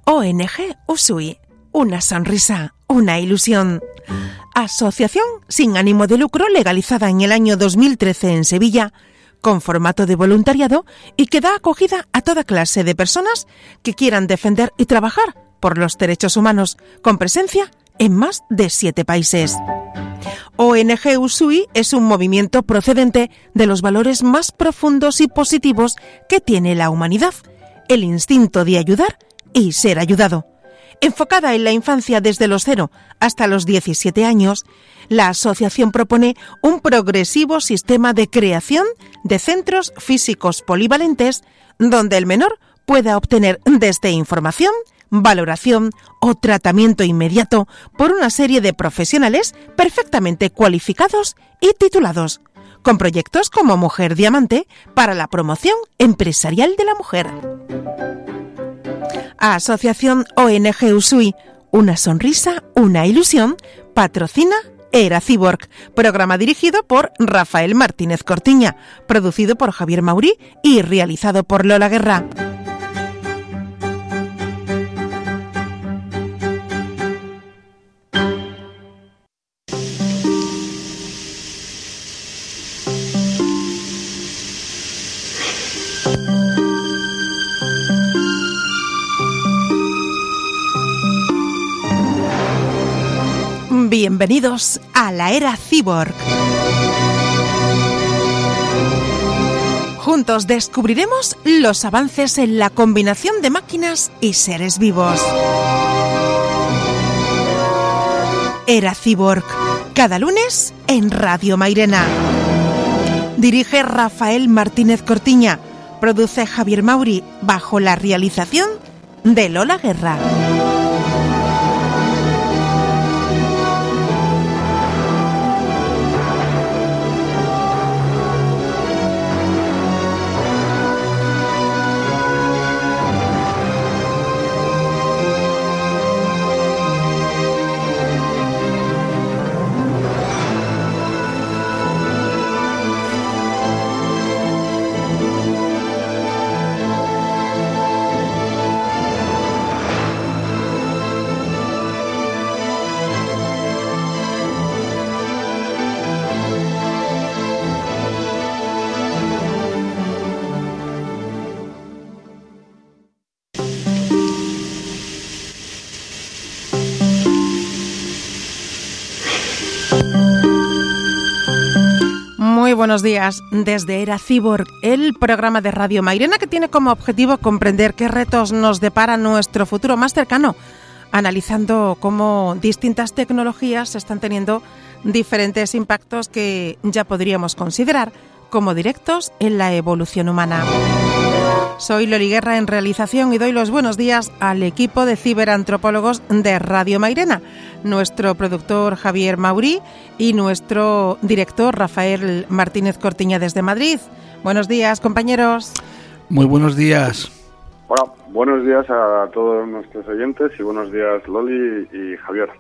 ONG Usui. Una sonrisa, una ilusión. Asociación sin ánimo de lucro legalizada en el año 2013 en Sevilla, con formato de voluntariado y que da acogida a toda clase de personas que quieran defender y trabajar por los derechos humanos, con presencia en más de 7 países. ONG Usui es un movimiento procedente de los valores más profundos y positivos que tiene la humanidad, el instinto de ayudar y ser ayudado. Enfocada en la infancia desde los 0 hasta los 17 años, la asociación propone un progresivo sistema de creación de centros físicos polivalentes donde el menor pueda obtener desde información, valoración o tratamiento inmediato por una serie de profesionales perfectamente cualificados y titulados, con proyectos como Mujer Diamante para la promoción empresarial de la mujer. Asociación ONG Usui, una sonrisa, una ilusión, patrocina Era Cyborg, programa dirigido por Rafael Martínez Cortiña, producido por Javier Maurí y realizado por Lola Guerra. Bienvenidos a la Era Cyborg. Juntos descubriremos los avances en la combinación de máquinas y seres vivos. Era Cyborg, cada lunes en Radio Mairena. Dirige Rafael Martínez Cortiña, produce Javier Maurí, bajo la realización de Lola Guerra. Muy buenos días desde Era Cyborg, el programa de Radio Mairena que tiene como objetivo comprender qué retos nos depara nuestro futuro más cercano, analizando cómo distintas tecnologías están teniendo diferentes impactos que ya podríamos considerar como directos en la evolución humana. Soy Loli Guerra en realización y doy los buenos días al equipo de ciberantropólogos de Radio Mairena, nuestro productor Javier Maurí y nuestro director Rafael Martínez Cortiña desde Madrid. Buenos días, compañeros. Muy buenos días. Hola, buenos días a todos nuestros oyentes y buenos días Loli y Javier.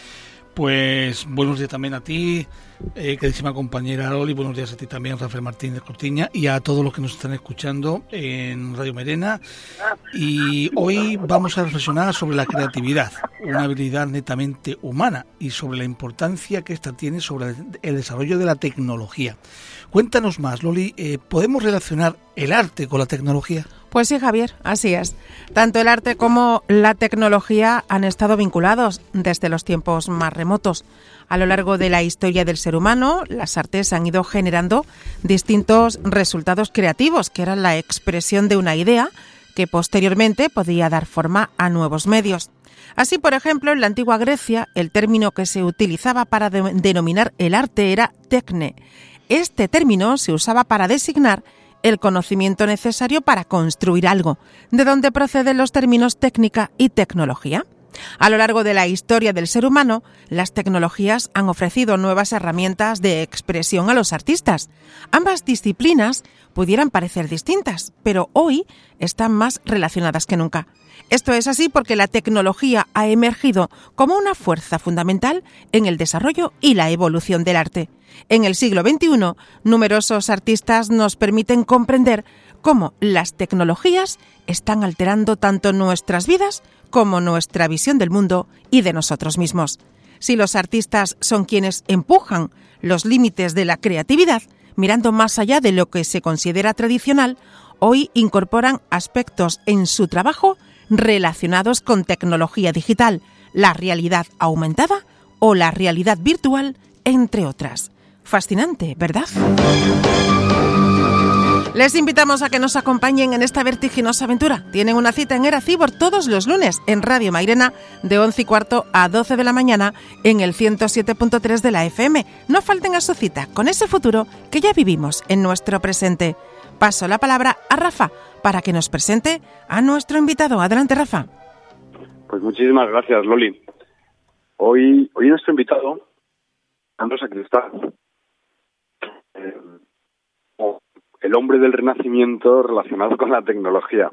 Pues buenos días también a ti, queridísima compañera Loli, buenos días a ti también, Rafael Martínez Cortiña, y a todos los que nos están escuchando en Radio Mairena. Y hoy vamos a reflexionar sobre la creatividad, una habilidad netamente humana, y sobre la importancia que esta tiene sobre el desarrollo de la tecnología. Cuéntanos más, Loli, ¿podemos relacionar el arte con la tecnología? Pues sí, Javier, así es. Tanto el arte como la tecnología han estado vinculados desde los tiempos más remotos. A lo largo de la historia del ser humano, las artes han ido generando distintos resultados creativos, que eran la expresión de una idea que posteriormente podía dar forma a nuevos medios. Así, por ejemplo, en la antigua Grecia, el término que se utilizaba para denominar el arte era techne. Este término se usaba para designar el conocimiento necesario para construir algo, de donde proceden los términos técnica y tecnología. A lo largo de la historia del ser humano, las tecnologías han ofrecido nuevas herramientas de expresión a los artistas. Ambas disciplinas pudieran parecer distintas, pero hoy están más relacionadas que nunca. Esto es así porque la tecnología ha emergido como una fuerza fundamental en el desarrollo y la evolución del arte. En el siglo XXI, numerosos artistas nos permiten comprender cómo las tecnologías están alterando tanto nuestras vidas como nuestra visión del mundo y de nosotros mismos. Si los artistas son quienes empujan los límites de la creatividad, mirando más allá de lo que se considera tradicional, hoy incorporan aspectos en su trabajo relacionados con tecnología digital, la realidad aumentada o la realidad virtual, entre otras. Fascinante, ¿verdad? Les invitamos a que nos acompañen en esta vertiginosa aventura. Tienen una cita en Era Cibor todos los lunes en Radio Mairena de 11:15 a 12 de la mañana en el 107.3 de la FM. No falten a su cita con ese futuro que ya vivimos en nuestro presente. Paso la palabra a Rafa para que nos presente a nuestro invitado. Adelante, Rafa. Pues muchísimas gracias, Loli. Hoy nuestro invitado, Alejandro Sacristán, el hombre del Renacimiento relacionado con la tecnología.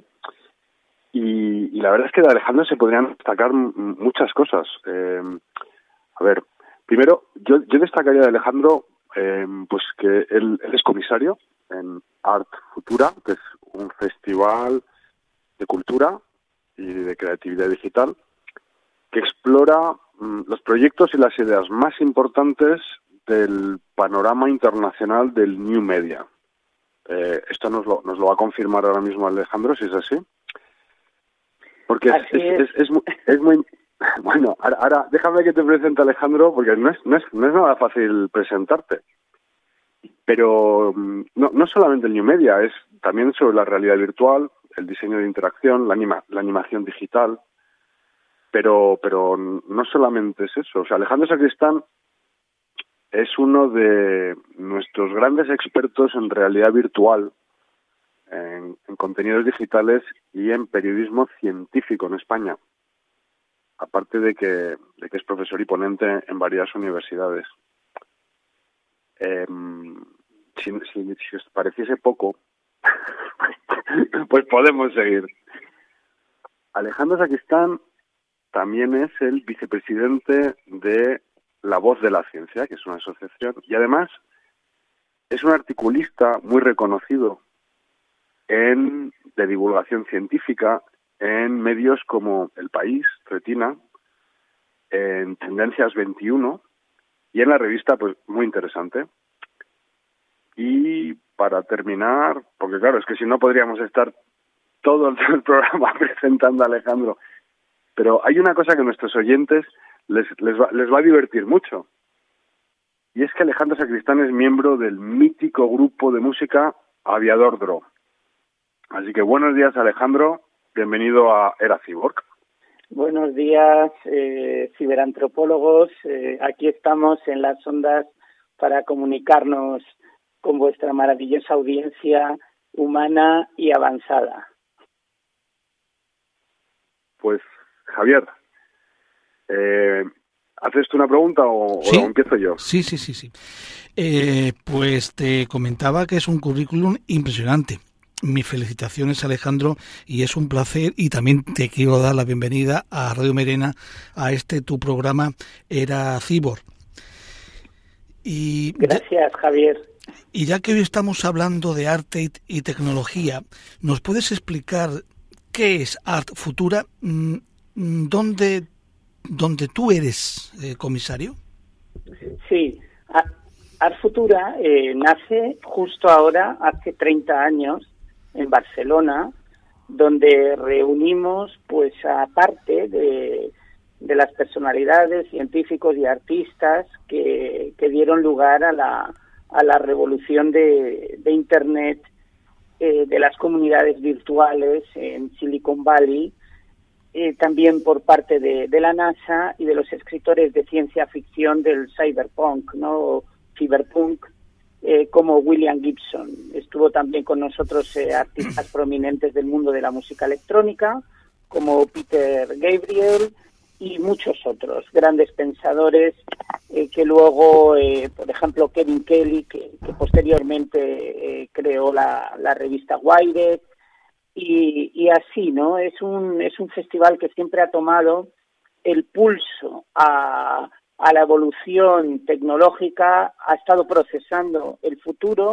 Y la verdad es que de Alejandro se podrían destacar muchas cosas. A ver, primero, yo destacaría de Alejandro pues que él es comisario en Art Futura, que es un festival de cultura y de creatividad digital que explora los proyectos y las ideas más importantes del panorama internacional del New Media. Esto nos lo va a confirmar ahora mismo Alejandro, si es así. Porque es muy... Bueno, ahora déjame que te presente, Alejandro, porque no es nada fácil presentarte. Pero no solamente el New Media, es también sobre la realidad virtual, el diseño de interacción, la animación digital. Pero no solamente es eso. O sea, Alejandro Sacristán es uno de nuestros grandes expertos en realidad virtual, en contenidos digitales y en periodismo científico en España. Aparte de que es profesor y ponente en varias universidades. Si os pareciese poco, pues podemos seguir. Alejandro Sacristán también es el vicepresidente de La Voz de la Ciencia, que es una asociación, y además es un articulista muy reconocido de divulgación científica en medios como El País, Retina, en Tendencias 21 y en la revista, pues muy interesante. Y para terminar, porque claro, es que si no podríamos estar todo el programa presentando a Alejandro, pero hay una cosa que a nuestros oyentes les va a divertir mucho. Y es que Alejandro Sacristán es miembro del mítico grupo de música Aviador Dro. Así que buenos días, Alejandro. Bienvenido a Era Cyborg. Buenos días, ciberantropólogos. Aquí estamos en las ondas para comunicarnos con vuestra maravillosa audiencia humana y avanzada. Pues, Javier, ¿haces tú una pregunta o empiezo yo? Sí. Pues te comentaba que es un currículum impresionante. Mis felicitaciones, Alejandro, y es un placer, y también te quiero dar la bienvenida a Radio Mairena, a tu programa Era Cyborg. Gracias, Javier. Y ya que hoy estamos hablando de arte y tecnología, ¿nos puedes explicar qué es Art Futura? ¿Dónde tú eres comisario? Sí, Art Futura nace justo ahora, hace 30 años, en Barcelona, donde reunimos, pues, aparte de las personalidades, científicos y artistas que dieron lugar a la revolución de Internet, de las comunidades virtuales en Silicon Valley, también por parte de la NASA y de los escritores de ciencia ficción del cyberpunk, ¿no? Cyberpunk, como William Gibson. Estuvo también con nosotros artistas prominentes del mundo de la música electrónica, como Peter Gabriel y muchos otros grandes pensadores que luego, por ejemplo, Kevin Kelly, que posteriormente creó la revista Wired, y así, ¿no? Es un festival que siempre ha tomado el pulso a la evolución tecnológica, ha estado procesando el futuro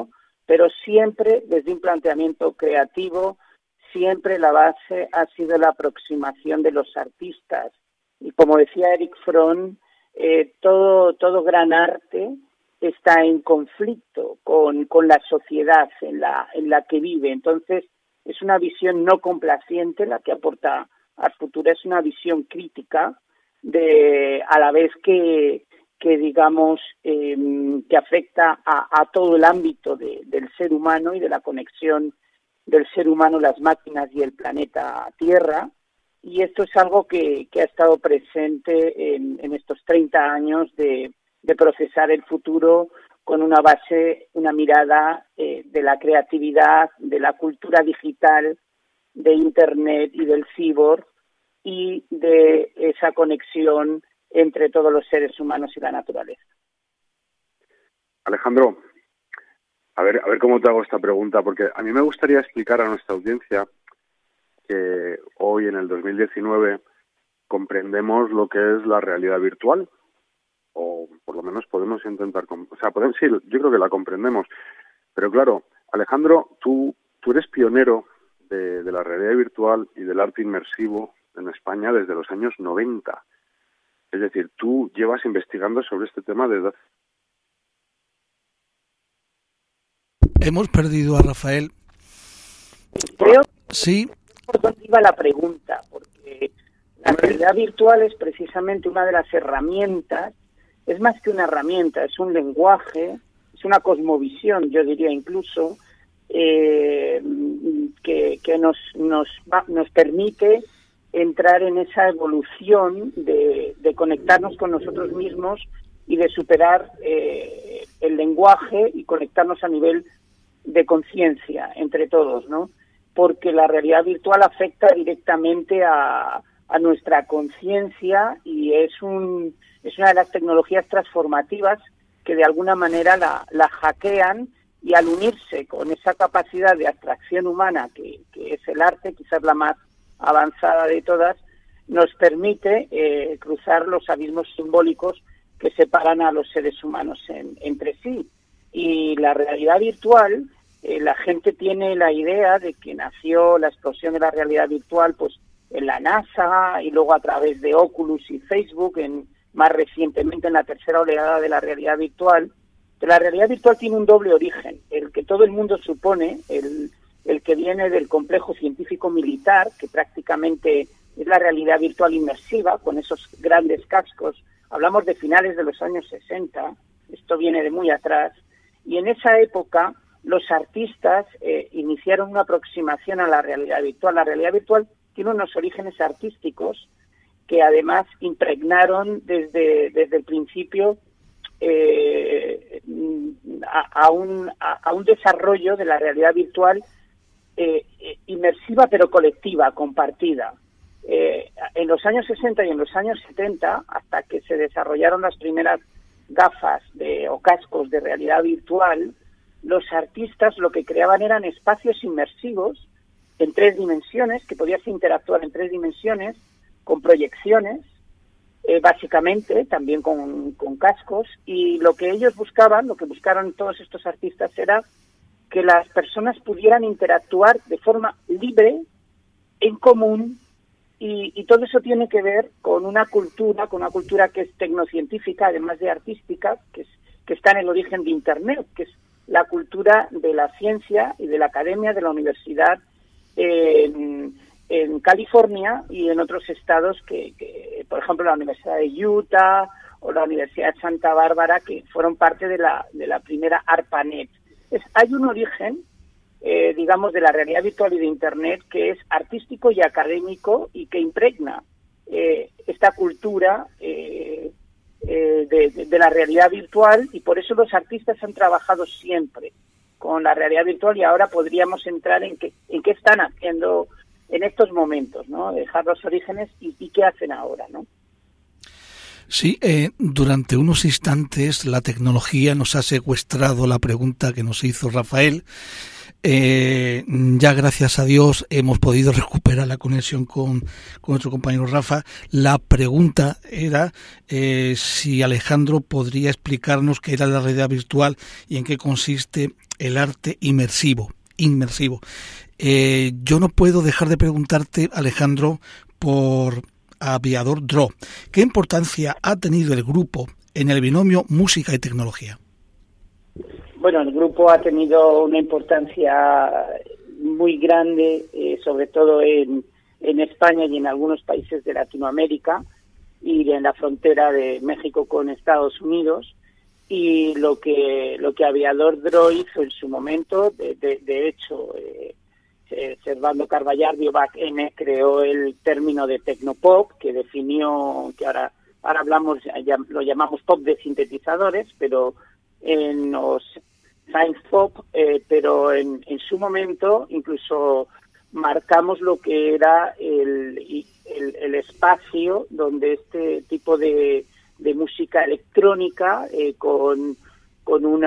pero siempre desde un planteamiento creativo. Siempre la base ha sido la aproximación de los artistas. Y como decía Erich Fromm, todo gran arte está en conflicto con la sociedad en la que vive. Entonces, es una visión no complaciente la que aporta Art Futura, es una visión crítica a la vez que digamos, que afecta a todo el ámbito del ser humano y de la conexión del ser humano, las máquinas y el planeta Tierra. Y esto es algo que ha estado presente en estos 30 años de procesar el futuro con una base, una mirada de la creatividad, de la cultura digital, de Internet y del cyborg, y de esa conexión entre todos los seres humanos y la naturaleza. Alejandro, a ver cómo te hago esta pregunta, porque a mí me gustaría explicar a nuestra audiencia que hoy, en el 2019, comprendemos lo que es la realidad virtual, o por lo menos podemos intentar... sí, yo creo que la comprendemos. Pero claro, Alejandro, tú eres pionero de la realidad virtual y del arte inmersivo en España desde los años 90. Es decir, tú llevas investigando sobre este tema desde hace... Hemos perdido a Rafael. Creo sí. Por dónde iba la pregunta, porque la realidad virtual es precisamente una de las herramientas, es más que una herramienta, es un lenguaje, es una cosmovisión, yo diría incluso, que nos permite entrar en esa evolución de conectarnos con nosotros mismos y de superar el lenguaje y conectarnos a nivel de conciencia entre todos, ¿no? Porque la realidad virtual afecta directamente a nuestra conciencia y es una de las tecnologías transformativas que de alguna manera la hackean, y al unirse con esa capacidad de abstracción humana que es el arte, quizás la más avanzada de todas, nos permite cruzar los abismos simbólicos que separan a los seres humanos entre sí. Y la realidad virtual, la gente tiene la idea de que nació la explosión de la realidad virtual pues en la NASA y luego a través de Oculus y Facebook, más recientemente en la tercera oleada de la realidad virtual. Pero la realidad virtual tiene un doble origen, el que todo el mundo supone, el que viene del complejo científico militar, que prácticamente es la realidad virtual inmersiva, con esos grandes cascos. Hablamos de finales de los años 60, esto viene de muy atrás, y en esa época los artistas iniciaron una aproximación a la realidad virtual. La realidad virtual tiene unos orígenes artísticos que además impregnaron desde el principio a un desarrollo de la realidad virtual inmersiva pero colectiva, compartida. En los años 60 y en los años 70, hasta que se desarrollaron las primeras gafas o cascos de realidad virtual, los artistas lo que creaban eran espacios inmersivos en 3 dimensiones, que podías interactuar en 3 dimensiones, con proyecciones, básicamente, también con cascos, y lo que ellos buscaban, lo que buscaron todos estos artistas era que las personas pudieran interactuar de forma libre, en común, y todo eso tiene que ver con una cultura que es tecnocientífica, además de artística, que está en el origen de Internet, que es la cultura de la ciencia y de la academia, de la universidad en California y en otros estados que, por ejemplo, la Universidad de Utah o la Universidad de Santa Bárbara, que fueron parte de la primera ARPANET. Hay un origen, digamos, de la realidad virtual y de Internet que es artístico y académico y que impregna esta cultura de la realidad virtual, y por eso los artistas han trabajado siempre con la realidad virtual, y ahora podríamos entrar en qué están haciendo en estos momentos, ¿no? Dejar los orígenes y qué hacen ahora, ¿no? Sí, durante unos instantes la tecnología nos ha secuestrado la pregunta que nos hizo Rafael. Ya gracias a Dios hemos podido recuperar la conexión con nuestro compañero Rafa. La pregunta era si Alejandro podría explicarnos qué era la realidad virtual y en qué consiste el arte inmersivo. Yo no puedo dejar de preguntarte, Alejandro, por Aviador Draw. ¿Qué importancia ha tenido el grupo en el binomio música y tecnología? Bueno, el grupo ha tenido una importancia muy grande, sobre todo en España y en algunos países de Latinoamérica y en la frontera de México con Estados Unidos. Y lo que Aviador Draw hizo en su momento, de hecho, Servando Carballar, Biobac N, creó el término de tecnopop, que definió, que ahora hablamos, ya lo llamamos pop de sintetizadores, pero en los science pop, pero en su momento incluso marcamos lo que era el espacio donde este tipo de música electrónica con un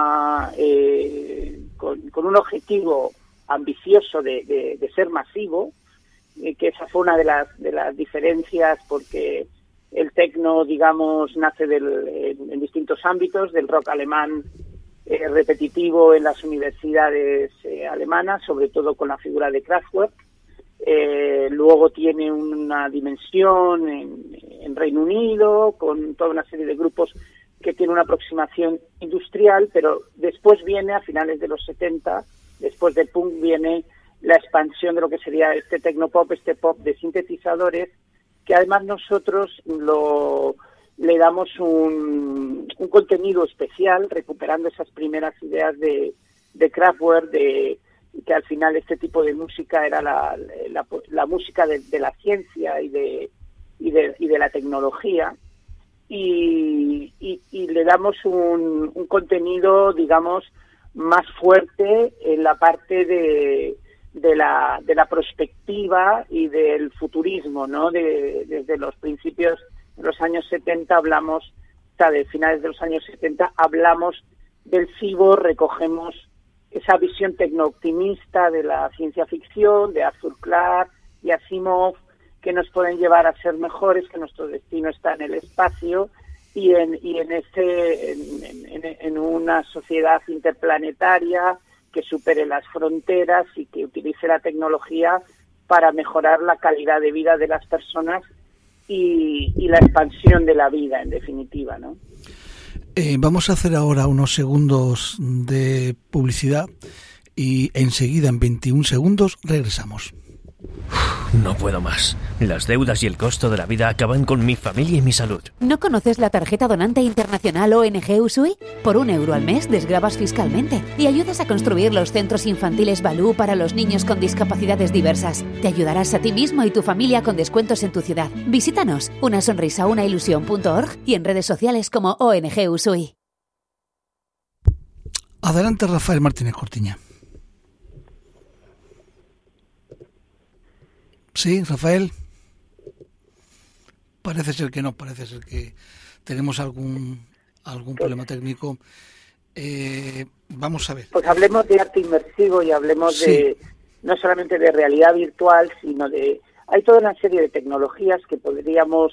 objetivo ambicioso de ser masivo, que esa fue una de las diferencias, porque el techno, digamos, nace en distintos ámbitos, del rock alemán repetitivo en las universidades alemanas, sobre todo con la figura de Kraftwerk. Luego tiene una dimensión en Reino Unido, con toda una serie de grupos que tiene una aproximación industrial, pero después viene, a finales de los 70, después del punk, viene la expansión de lo que sería este tecnopop, este pop de sintetizadores, que además nosotros le damos un contenido especial, recuperando esas primeras ideas de Kraftwerk, que al final este tipo de música era la música de la ciencia y de la tecnología, y le damos un contenido, digamos, más fuerte en la parte de la prospectiva y del futurismo, ¿no? Desde los principios de los años 70 hablamos, de finales de los años 70 hablamos del cyborg, recogemos esa visión tecno-optimista de la ciencia ficción, de Arthur Clarke y Asimov, que nos pueden llevar a ser mejores, que nuestro destino está en el espacio y en una sociedad interplanetaria que supere las fronteras y que utilice la tecnología para mejorar la calidad de vida de las personas y la expansión de la vida, en definitiva, ¿no? Vamos a hacer ahora unos segundos de publicidad y enseguida, en 21 segundos, regresamos. No puedo más. Las deudas y el costo de la vida acaban con mi familia y mi salud. ¿No conoces la tarjeta donante internacional ONG Usui? Por €1 al mes desgravas fiscalmente y ayudas a construir los centros infantiles Balú para los niños con discapacidades diversas. Te ayudarás a ti mismo y tu familia con descuentos en tu ciudad. Visítanos, unasonrisaunaIlusión.org y en redes sociales como ONG Usui. Adelante, Rafael Martínez Cortiña. Sí, Rafael. Parece ser que tenemos algún problema técnico. Vamos a ver. Pues hablemos de arte inmersivo y hablemos sí. No solamente de realidad virtual, sino hay toda una serie de tecnologías que podríamos,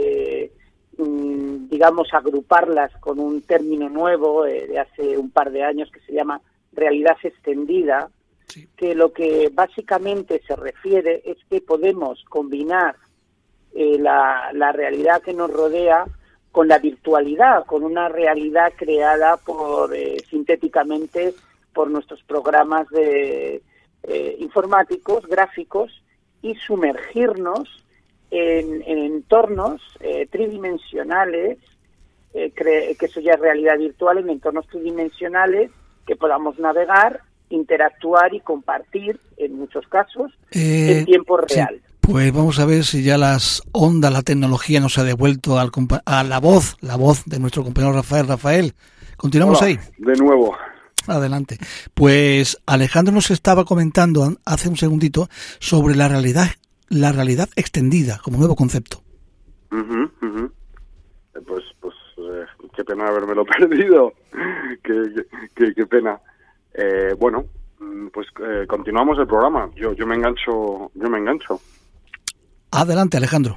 digamos, agruparlas con un término nuevo de hace un par de años que se llama realidad extendida. Sí. Que lo que básicamente se refiere es que podemos combinar la realidad que nos rodea con la virtualidad, con una realidad creada sintéticamente por nuestros programas informáticos, gráficos, y sumergirnos en entornos tridimensionales, que eso ya es realidad virtual, en entornos tridimensionales que podamos navegar, interactuar y compartir, en muchos casos, en tiempo real. Sí. Pues vamos a ver si ya la tecnología nos ha devuelto a la voz de nuestro compañero Rafael. Rafael, continuamos. Hola, ahí. De nuevo. Adelante. Pues Alejandro nos estaba comentando hace un segundito sobre la realidad extendida como nuevo concepto. Qué pena habérmelo perdido. Qué pena. Bueno, pues continuamos el programa. Yo me engancho. Adelante, Alejandro.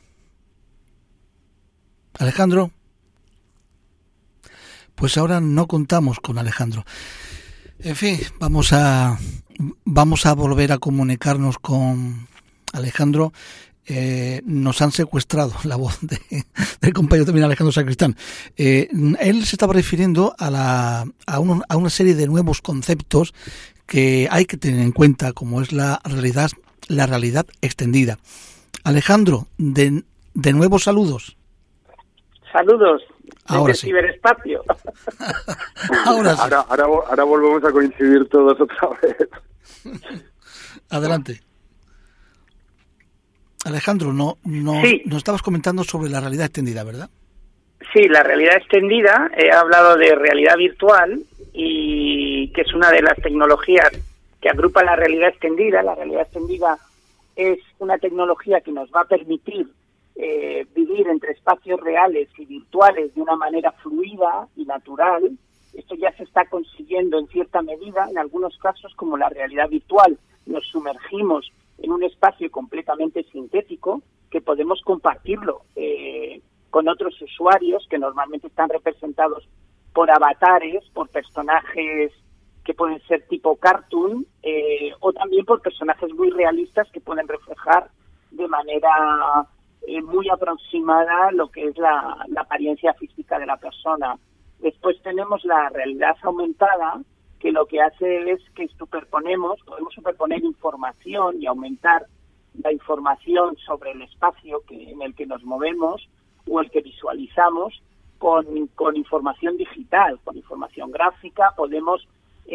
Alejandro. Pues ahora no contamos con Alejandro. En fin, vamos a volver a comunicarnos con Alejandro. Nos han secuestrado la voz del compañero también, Alejandro Sacristán. Él se estaba refiriendo a una serie de nuevos conceptos que hay que tener en cuenta, como es la realidad extendida. Alejandro, de nuevo saludos. Saludos. Ahora desde sí. Ciberespacio. Ahora sí. Ahora volvemos a coincidir todos otra vez. Adelante. Alejandro, Sí. nos estabas comentando sobre la realidad extendida, ¿verdad? Sí, la realidad extendida, he hablado de realidad virtual, y que es una de las tecnologías que agrupa la realidad extendida. La realidad extendida es una tecnología que nos va a permitir vivir entre espacios reales y virtuales de una manera fluida y natural. Esto ya se está consiguiendo en cierta medida, en algunos casos, como la realidad virtual. Nos sumergimos en un espacio completamente sintético que podemos compartirlo con otros usuarios, que normalmente están representados por avatares, por personajes que pueden ser tipo cartoon, o también por personajes muy realistas que pueden reflejar de manera muy aproximada lo que es la apariencia física de la persona. Después tenemos la realidad aumentada, que lo que hace es que podemos superponer información y aumentar la información sobre el espacio en el que nos movemos o el que visualizamos con información digital, con información gráfica. Podemos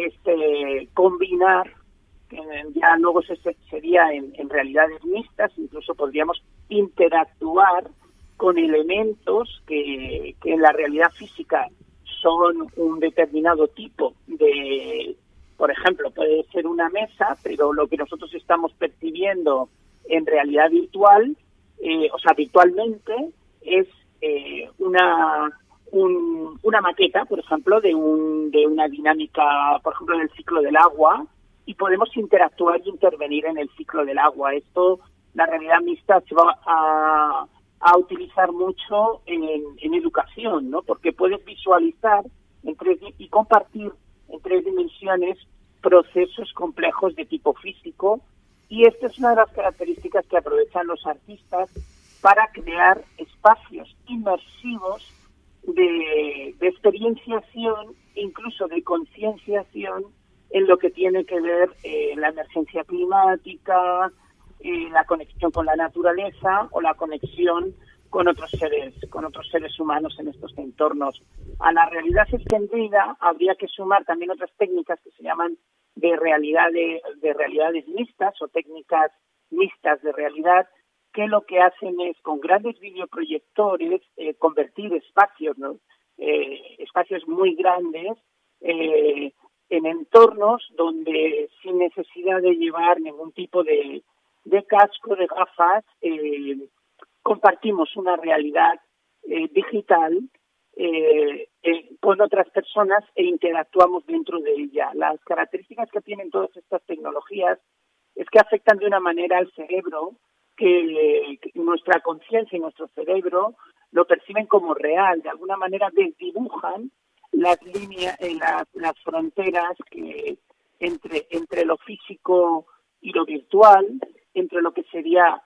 combinar, ya luego sería en realidades mixtas, incluso podríamos interactuar con elementos que en la realidad física son un determinado tipo de, por ejemplo, puede ser una mesa, pero lo que nosotros estamos percibiendo en realidad virtual, virtualmente, es una maqueta, por ejemplo, de una dinámica, por ejemplo, del ciclo del agua, y podemos interactuar y intervenir en el ciclo del agua. Esto, la realidad mixta se va a utilizar mucho en educación, ¿no? Porque puedes visualizar y compartir en 3 dimensiones procesos complejos de tipo físico, y esta es una de las características que aprovechan los artistas para crear espacios inmersivos de experienciación e incluso de concienciación en lo que tiene que ver la emergencia climática, la conexión con la naturaleza o la conexión con otros seres humanos en estos entornos. A la realidad extendida habría que sumar también otras técnicas que se llaman de realidades mixtas o técnicas mixtas de realidad, que lo que hacen es, con grandes videoproyectores, convertir espacios, ¿no? Espacios muy grandes en entornos donde, sin necesidad de llevar ningún tipo de casco, de gafas, compartimos una realidad digital con otras personas e interactuamos dentro de ella. Las características que tienen todas estas tecnologías es que afectan de una manera al cerebro, que nuestra conciencia y nuestro cerebro lo perciben como real. De alguna manera desdibujan las líneas, las fronteras que entre lo físico y lo virtual, entre lo que sería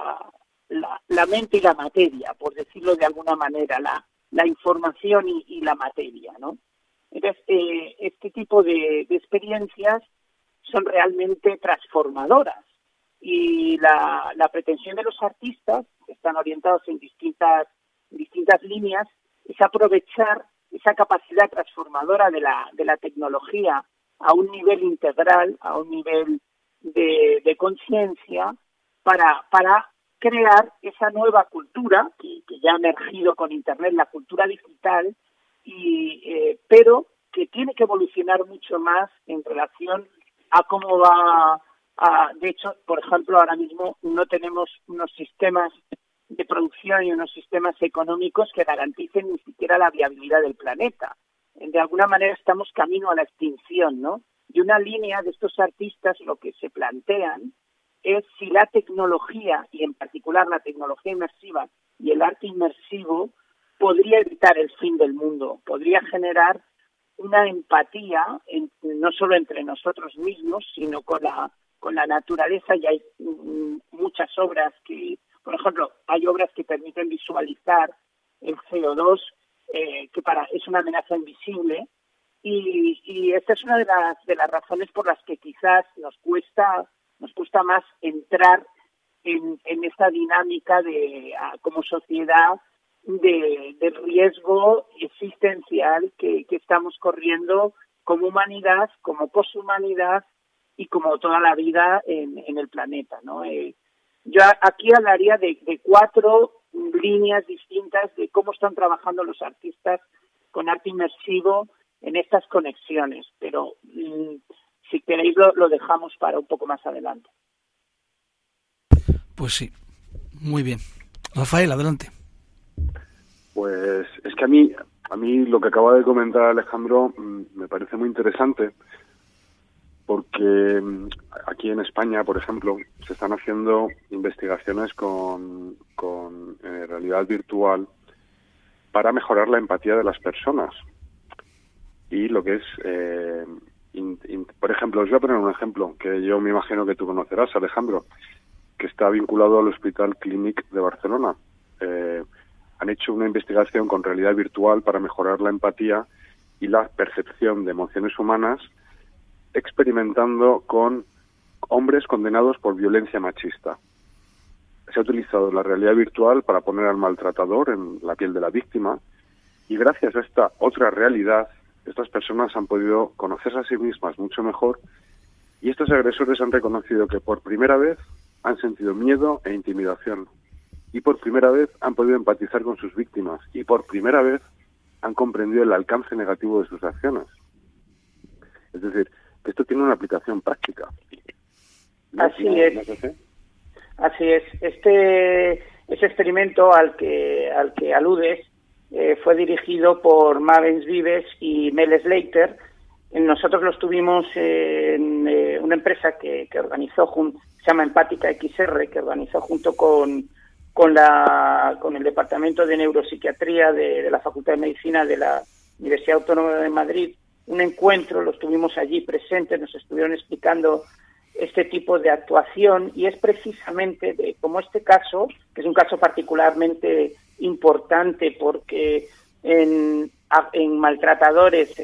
la mente y la materia, por decirlo de alguna manera, la información y la materia, ¿no? Entonces, este tipo de experiencias son realmente transformadoras, y la pretensión de los artistas, que están orientados en distintas líneas, es aprovechar esa capacidad transformadora de la tecnología a un nivel integral, a un nivel de conciencia, para crear esa nueva cultura que ya ha emergido con Internet, la cultura digital, pero que tiene que evolucionar mucho más en relación a cómo va. De hecho, por ejemplo, ahora mismo no tenemos unos sistemas de producción y unos sistemas económicos que garanticen ni siquiera la viabilidad del planeta. De alguna manera estamos camino a la extinción, ¿no? Y una línea de estos artistas lo que se plantean es si la tecnología, y en particular la tecnología inmersiva y el arte inmersivo, podría evitar el fin del mundo, podría generar una empatía no solo entre nosotros mismos, sino con la naturaleza. Y hay muchas obras que, por ejemplo, hay obras que permiten visualizar el CO2, que es una amenaza invisible, y esta es una de las razones por las que quizás nos cuesta más entrar en esta dinámica como sociedad de riesgo existencial que estamos corriendo como humanidad, como poshumanidad y como toda la vida en el planeta, ¿no? Yo aquí hablaría de 4 líneas distintas de cómo están trabajando los artistas con arte inmersivo en estas conexiones, pero si queréis lo dejamos para un poco más adelante. Pues sí, muy bien. Rafael, adelante. Pues es que a mí lo que acaba de comentar Alejandro me parece muy interesante, porque aquí en España, por ejemplo, se están haciendo investigaciones con realidad virtual para mejorar la empatía de las personas. Y lo que es, por ejemplo, os voy a poner un ejemplo que yo me imagino que tú conocerás, Alejandro, que está vinculado al Hospital Clínic de Barcelona. Han hecho una investigación con realidad virtual para mejorar la empatía y la percepción de emociones humanas, experimentando con hombres condenados por violencia machista. Se ha utilizado la realidad virtual para poner al maltratador en la piel de la víctima, y gracias a esta otra realidad, estas personas han podido conocerse a sí mismas mucho mejor, y estos agresores han reconocido que por primera vez han sentido miedo e intimidación, y por primera vez han podido empatizar con sus víctimas, y por primera vez han comprendido el alcance negativo de sus acciones. Es decir, que esto tiene una aplicación práctica. Así es. Ese experimento al que aludes fue dirigido por Mavens Vives y Mel Slater. Nosotros lo tuvimos en una empresa que organizó, se llama Empática XR, que organizó junto con el Departamento de Neuropsiquiatría de la Facultad de Medicina de la Universidad Autónoma de Madrid, un encuentro. Los tuvimos allí presentes, nos estuvieron explicando este tipo de actuación, y es precisamente como este caso, que es un caso particularmente importante porque en maltratadores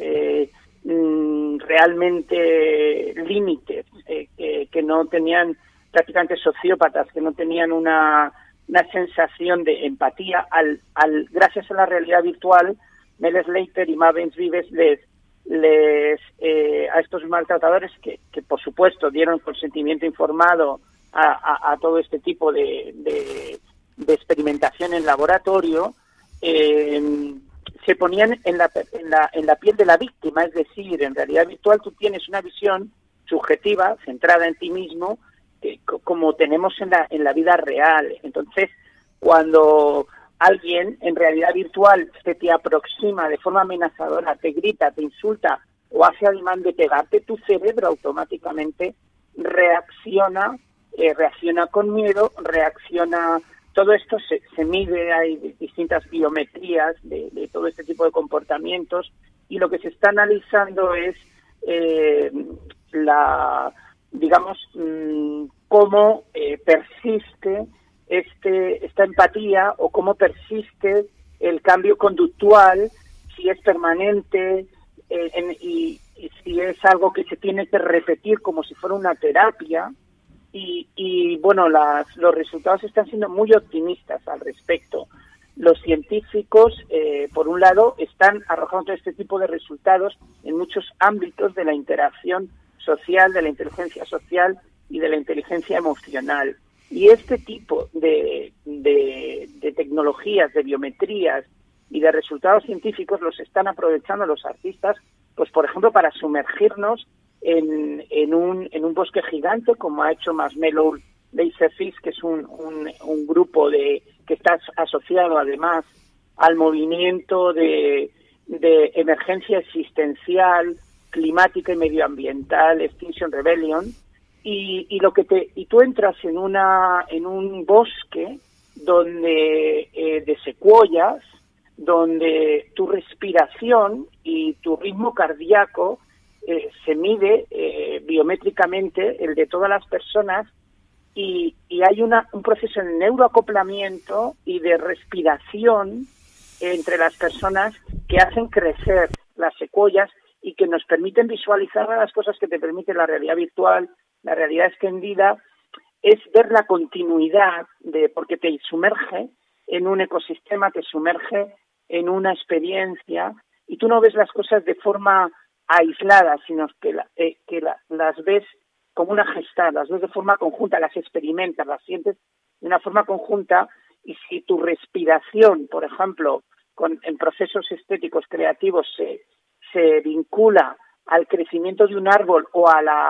realmente límites, que no tenían, prácticamente sociópatas, que no tenían una sensación de empatía, gracias a la realidad virtual, Mel Slater y Mavens Vives a estos maltratadores que por supuesto dieron consentimiento informado a todo este tipo de experimentación en laboratorio, se ponían en la piel de la víctima. Es decir, en realidad virtual tú tienes una visión subjetiva, centrada en ti mismo, como tenemos en la vida real. Entonces, cuando alguien en realidad virtual se te aproxima de forma amenazadora, te grita, te insulta o hace ademán de pegarte, tu cerebro automáticamente reacciona con miedo, todo esto se mide, hay distintas biometrías de todo este tipo de comportamientos, y lo que se está analizando es cómo persiste esta empatía, o cómo persiste el cambio conductual, si es permanente, y si es algo que se tiene que repetir como si fuera una terapia. Y bueno, los resultados están siendo muy optimistas al respecto. Los científicos, por un lado, están arrojando todo este tipo de resultados en muchos ámbitos de la interacción social, de la inteligencia social y de la inteligencia emocional. Y este tipo de tecnologías, de biometrías y de resultados científicos los están aprovechando los artistas, pues por ejemplo, para sumergirnos en un bosque gigante, como ha hecho Marshmallow Laserfish, que es un grupo que que está asociado además al movimiento de emergencia existencial, climática y medioambiental, Extinction Rebellion, y tú entras en un bosque donde de secuoyas, donde tu respiración y tu ritmo cardíaco se mide biométricamente, el de todas las personas, y hay un proceso de neuroacoplamiento y de respiración entre las personas que hacen crecer las secuoyas y que nos permiten visualizar las cosas que te permite la realidad virtual, la realidad extendida, es ver la continuidad porque te sumerge en un ecosistema, te sumerge en una experiencia, y tú no ves las cosas de forma aislada, sino que las ves como una gestad, las ves de forma conjunta, las experimentas, las sientes de una forma conjunta, y si tu respiración, por ejemplo, en procesos estéticos creativos se vincula al crecimiento de un árbol o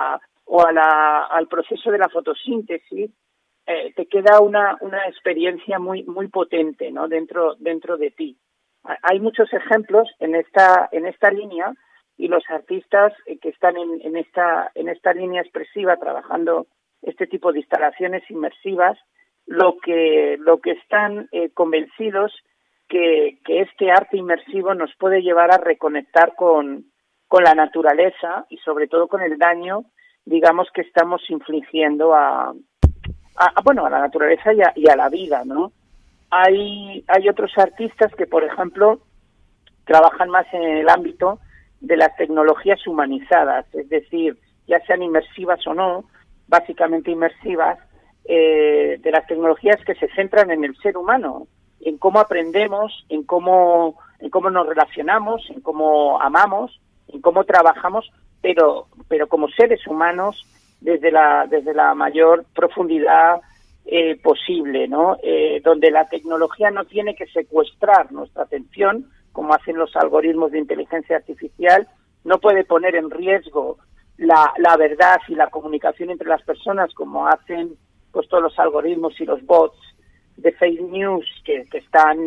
al proceso de la fotosíntesis, te queda una experiencia muy muy potente, ¿no? dentro de ti. Hay muchos ejemplos en esta línea, y los artistas que están en esta línea expresiva trabajando este tipo de instalaciones inmersivas, lo que están convencidos que este arte inmersivo nos puede llevar a reconectar con la naturaleza y sobre todo con el daño, digamos, que estamos infligiendo a la naturaleza y a la vida, ¿no? Hay otros artistas que, por ejemplo, trabajan más en el ámbito de las tecnologías humanizadas, es decir, ya sean inmersivas o no, básicamente inmersivas, de las tecnologías que se centran en el ser humano, en cómo aprendemos, en cómo nos relacionamos, en cómo amamos, en cómo trabajamos, pero como seres humanos desde la mayor profundidad posible, ¿no? Donde la tecnología no tiene que secuestrar nuestra atención, como hacen los algoritmos de inteligencia artificial, no puede poner en riesgo la verdad y la comunicación entre las personas, como hacen pues todos los algoritmos y los bots de fake news que están,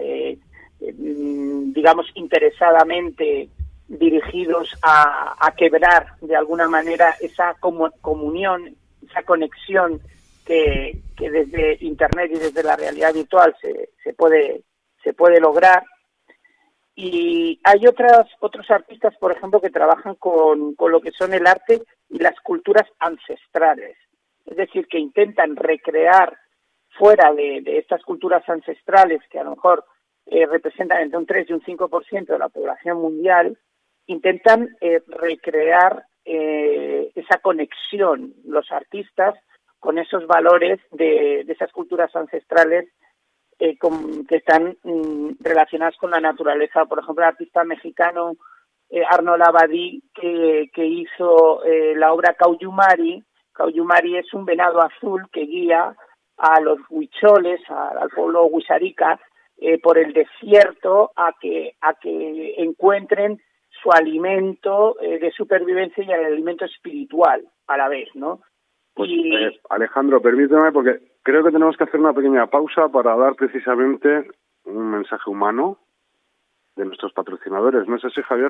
digamos, interesadamente dirigidos a quebrar de alguna manera esa comunión, esa conexión que desde Internet y desde la realidad virtual se puede lograr. Y hay otros artistas, por ejemplo, que trabajan con lo que son el arte y las culturas ancestrales, es decir, que intentan recrear fuera de estas culturas ancestrales, que a lo mejor representan entre un 3 y un 5% de la población mundial, intentan recrear esa conexión, los artistas, con esos valores de esas culturas ancestrales que están relacionadas con la naturaleza. Por ejemplo, el artista mexicano Arnold Abadí, que hizo la obra Caullumari. Caullumari es un venado azul que guía a los huicholes, al pueblo huizarica, por el desierto a que encuentren su alimento de supervivencia y el alimento espiritual a la vez, ¿no? Pues Alejandro, permíteme, porque creo que tenemos que hacer una pequeña pausa para dar precisamente un mensaje humano de nuestros patrocinadores, ¿no es así, Javier?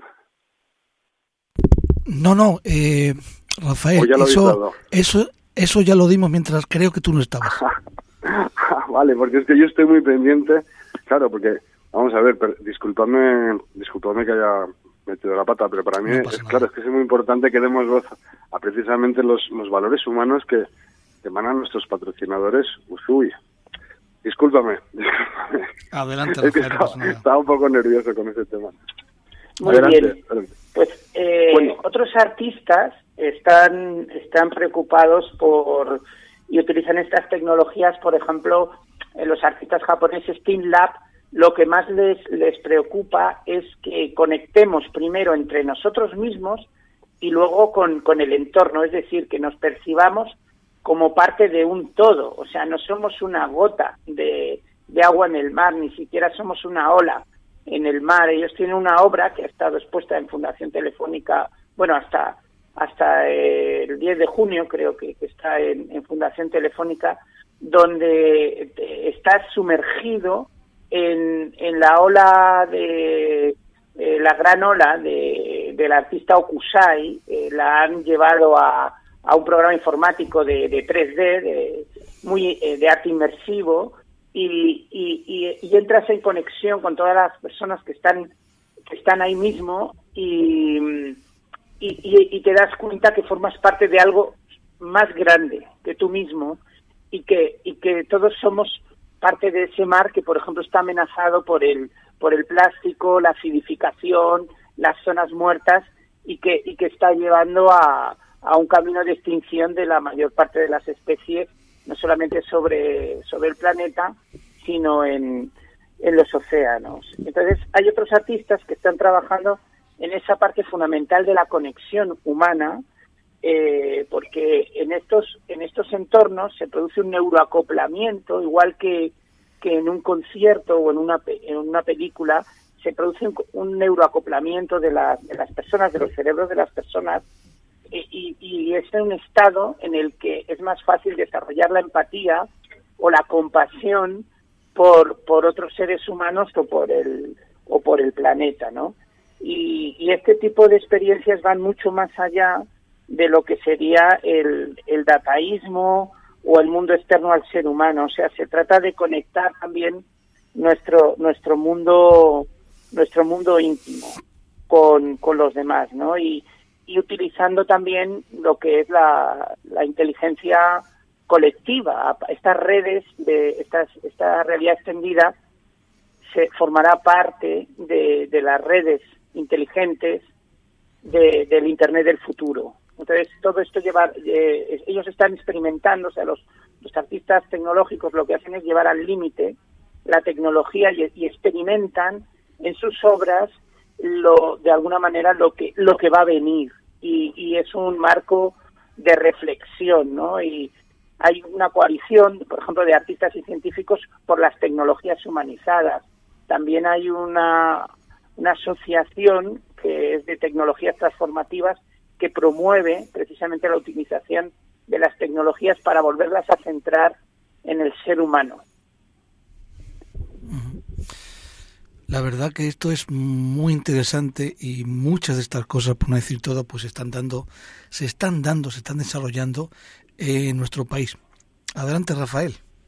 No, Rafael, eso ya lo dimos mientras creo que tú no estabas. Vale, porque es que yo estoy muy pendiente, claro, porque, vamos a ver, disculpadme que haya metido la pata, pero para mí claro, es que es muy importante que demos voz a precisamente los valores humanos que emanan nuestros patrocinadores Usui. Discúlpame. Adelante, es que Rafael, estaba un poco nervioso con ese tema. Muy bien. Pues otros artistas están preocupados y utilizan estas tecnologías. Por ejemplo, los artistas japoneses TeamLab, lo que más les preocupa es que conectemos primero entre nosotros mismos y luego con el entorno, es decir, que nos percibamos como parte de un todo. O sea, no somos una gota de agua en el mar, ni siquiera somos una ola en el mar. Ellos tienen una obra que ha estado expuesta en Fundación Telefónica, bueno, hasta el 10 de junio creo que está en Fundación Telefónica, donde estás sumergido en la ola de la gran ola del artista Hokusai. La han llevado a un programa informático de 3D, de arte inmersivo, y entras en conexión con todas las personas que están ahí mismo, y te das cuenta que formas parte de algo más grande que tú mismo, y que todos somos parte de ese mar que, por ejemplo, está amenazado por el plástico, la acidificación, las zonas muertas, y que está llevando a un camino de extinción de la mayor parte de las especies, no solamente sobre el planeta, sino en los océanos. Entonces, hay otros artistas que están trabajando en esa parte fundamental de la conexión humana, porque en estos entornos se produce un neuroacoplamiento, igual que en un concierto o en una película, se produce un neuroacoplamiento de las personas, de los cerebros de las personas, y es un estado en el que es más fácil desarrollar la empatía o la compasión por otros seres humanos o por el planeta, ¿no? Y este tipo de experiencias van mucho más allá de lo que sería el dataísmo o el mundo externo al ser humano. O sea, se trata de conectar también nuestro mundo íntimo con los demás, ¿no? Y utilizando también lo que es la inteligencia colectiva. Estas redes, esta realidad extendida se formará parte de las redes inteligentes del Internet del futuro. Entonces, todo esto ellos están experimentando, o sea, los artistas tecnológicos lo que hacen es llevar al límite la tecnología y experimentan en sus obras de alguna manera lo que va a venir, y es un marco de reflexión, ¿no? Y hay una coalición, por ejemplo, de artistas y científicos por las tecnologías humanizadas. También hay una asociación que es de tecnologías transformativas que promueve precisamente la utilización de las tecnologías para volverlas a centrar en el ser humano. La verdad que esto es muy interesante, y muchas de estas cosas, por no decir todo, pues se están desarrollando en nuestro país. Adelante, Rafael.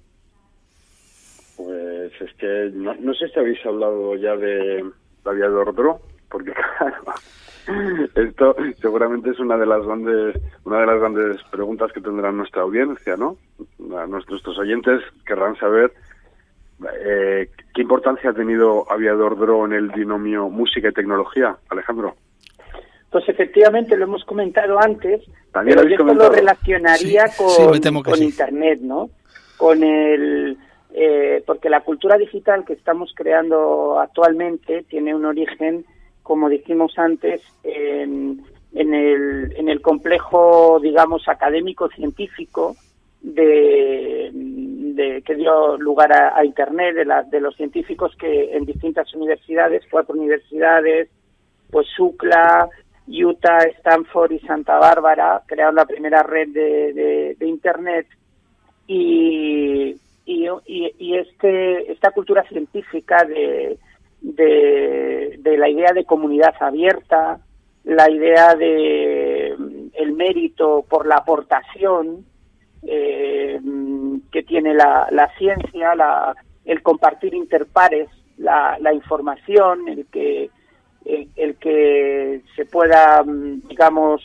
Pues es que no sé si habéis hablado ya de Aviador Dro, porque claro, esto seguramente es una de las grandes preguntas que tendrá nuestra audiencia, ¿no? Nuestros oyentes querrán saber ¿qué importancia ha tenido Aviador Dro en el binomio música y tecnología, Alejandro? Pues efectivamente, lo hemos comentado antes, ¿También pero yo esto lo relacionaría con sí. Internet, ¿no? Con porque la cultura digital que estamos creando actualmente tiene un origen, como dijimos antes, en el complejo, digamos, académico-científico que dio lugar a Internet, de los científicos que en distintas universidades, 4 universidades, pues UCLA, Utah, Stanford y Santa Bárbara, crearon la primera red de Internet, y esta cultura científica de la idea de comunidad abierta, la idea de el mérito por la aportación que tiene la ciencia, el compartir interpares la información, el que se pueda, digamos,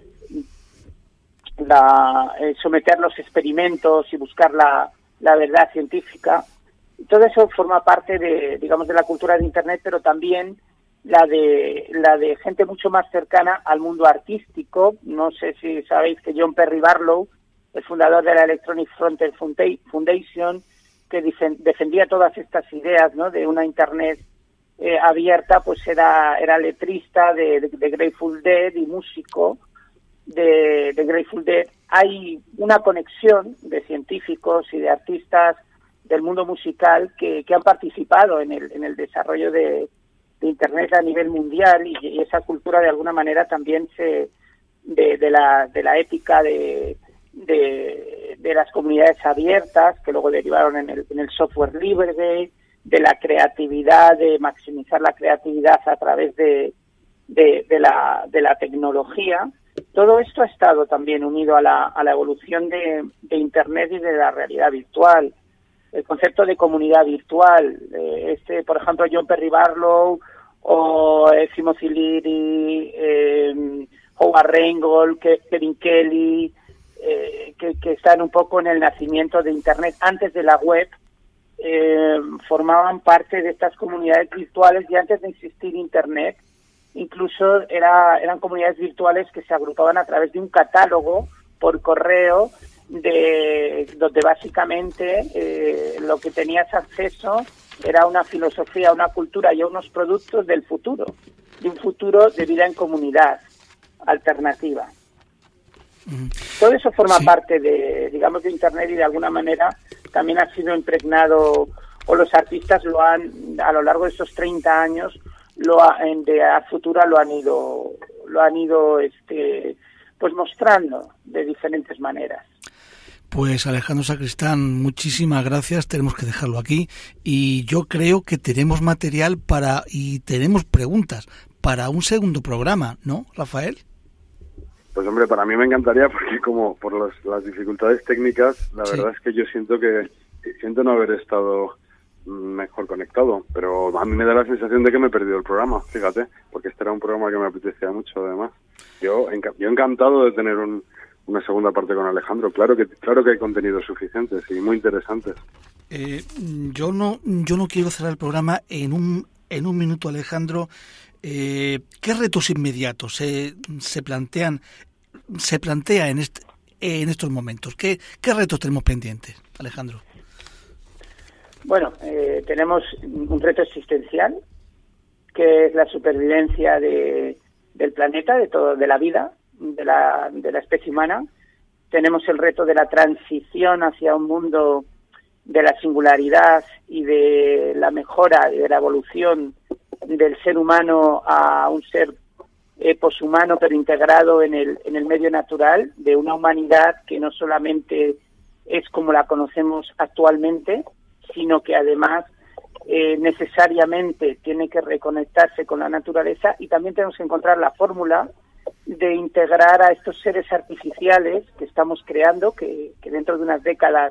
someter los experimentos y buscar la verdad científica. Todo eso forma parte de la cultura de Internet, pero también la de gente mucho más cercana al mundo artístico. No sé si sabéis que John Perry Barlow, el fundador de la Electronic Frontier Foundation, que defendía todas estas ideas, ¿no?, de una Internet abierta, pues era letrista de Grateful Dead y músico de Grateful Dead. Hay una conexión de científicos y de artistas del mundo musical que han participado en el desarrollo de Internet a nivel mundial, y esa cultura de alguna manera también de la ética de las comunidades abiertas, que luego derivaron en el software libre, de la creatividad, de maximizar la creatividad a través de la tecnología. Todo esto ha estado también unido a la evolución de Internet y de la realidad virtual. El concepto de comunidad virtual, por ejemplo, John Perry Barlow o Timothy Leary, Howard Rheingold, Kevin Kelly, que están un poco en el nacimiento de Internet antes de la web, formaban parte de estas comunidades virtuales y antes de existir Internet. Incluso eran comunidades virtuales que se agrupaban a través de un catálogo por correo, donde básicamente lo que tenías acceso era una filosofía, una cultura y unos productos del futuro, de un futuro de vida en comunidad alternativa. Todo eso forma parte de Internet, y de alguna manera también ha sido impregnado, o los artistas lo han, a lo largo de estos 30 años, de Art Futura lo han ido pues mostrando de diferentes maneras. Pues Alejandro Sacristán, muchísimas gracias, tenemos que dejarlo aquí, y yo creo que tenemos material y tenemos preguntas para un segundo programa, ¿no, Rafael? Pues hombre, para mí me encantaría, porque como por las dificultades técnicas, la verdad es que yo siento no haber estado mejor conectado, pero a mí me da la sensación de que me he perdido el programa, fíjate, porque este era un programa que me apetecía mucho, además. Yo encantado de tener una segunda parte con Alejandro. Claro que hay contenidos suficientes y muy interesantes. Yo no quiero cerrar el programa en un minuto, Alejandro. ¿Qué retos inmediatos se plantea en estos momentos? ¿Qué retos tenemos pendientes, Alejandro? Bueno, tenemos un reto existencial, que es la supervivencia del planeta, de la vida, de la especie humana. Tenemos el reto de la transición hacia un mundo de la singularidad y de la mejora y de la evolución del ser humano a un ser poshumano, pero integrado en el medio natural, de una humanidad que no solamente es como la conocemos actualmente, sino que además necesariamente tiene que reconectarse con la naturaleza, y también tenemos que encontrar la fórmula de integrar a estos seres artificiales que estamos creando, que dentro de unas décadas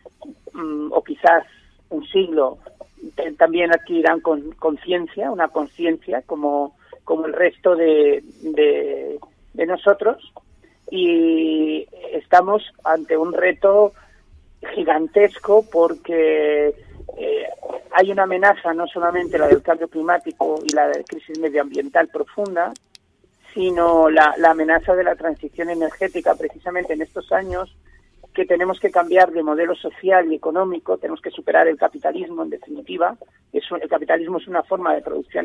o quizás un siglo también adquirirán conciencia, una conciencia como el resto de nosotros, y estamos ante un reto gigantesco porque hay una amenaza, no solamente la del cambio climático y la de crisis medioambiental profunda, sino la amenaza de la transición energética, precisamente en estos años que tenemos que cambiar de modelo social y económico, tenemos que superar el capitalismo, en definitiva. El capitalismo es una forma de producción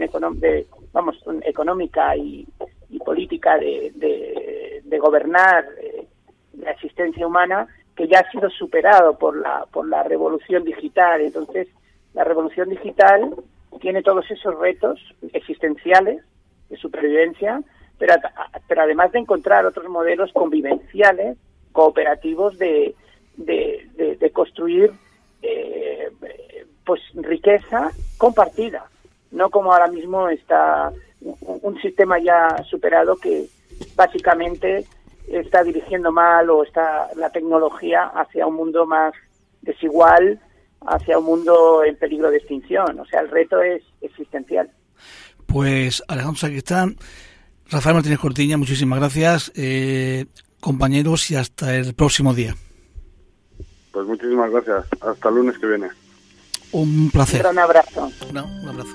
económica y política de gobernar la existencia humana, que ya ha sido superado por la revolución digital. Entonces, la revolución digital tiene todos esos retos existenciales de supervivencia, pero además de encontrar otros modelos convivenciales, cooperativos, de construir pues riqueza compartida, no como ahora mismo está un sistema ya superado que básicamente está dirigiendo mal, o está la tecnología hacia un mundo más desigual, hacia un mundo en peligro de extinción. O sea, el reto es existencial. Pues Alejandro Sacristán, Rafael Martínez Cortiña, muchísimas gracias, compañeros, y hasta el próximo día. Pues muchísimas gracias, hasta el lunes que viene. Un placer. Un abrazo. Un abrazo.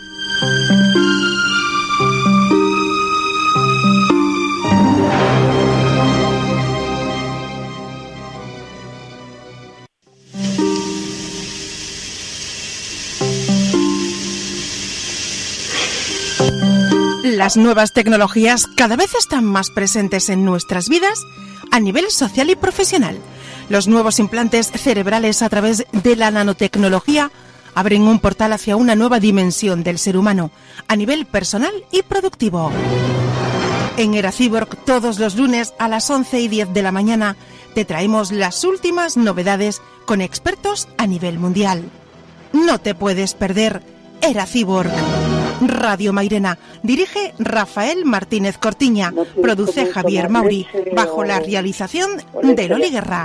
Las nuevas tecnologías cada vez están más presentes en nuestras vidas a nivel social y profesional. Los nuevos implantes cerebrales a través de la nanotecnología abren un portal hacia una nueva dimensión del ser humano a nivel personal y productivo. En Eracyborg, todos los lunes a las 11:10 de la mañana, te traemos las últimas novedades con expertos a nivel mundial. No te puedes perder Eracyborg. Radio Mairena. Dirige Rafael Martínez Cortiña. Produce Javier Mauri. Bajo la realización de Loli Guerra.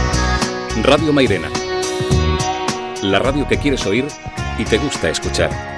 Radio Mairena. La radio que quieres oír y te gusta escuchar.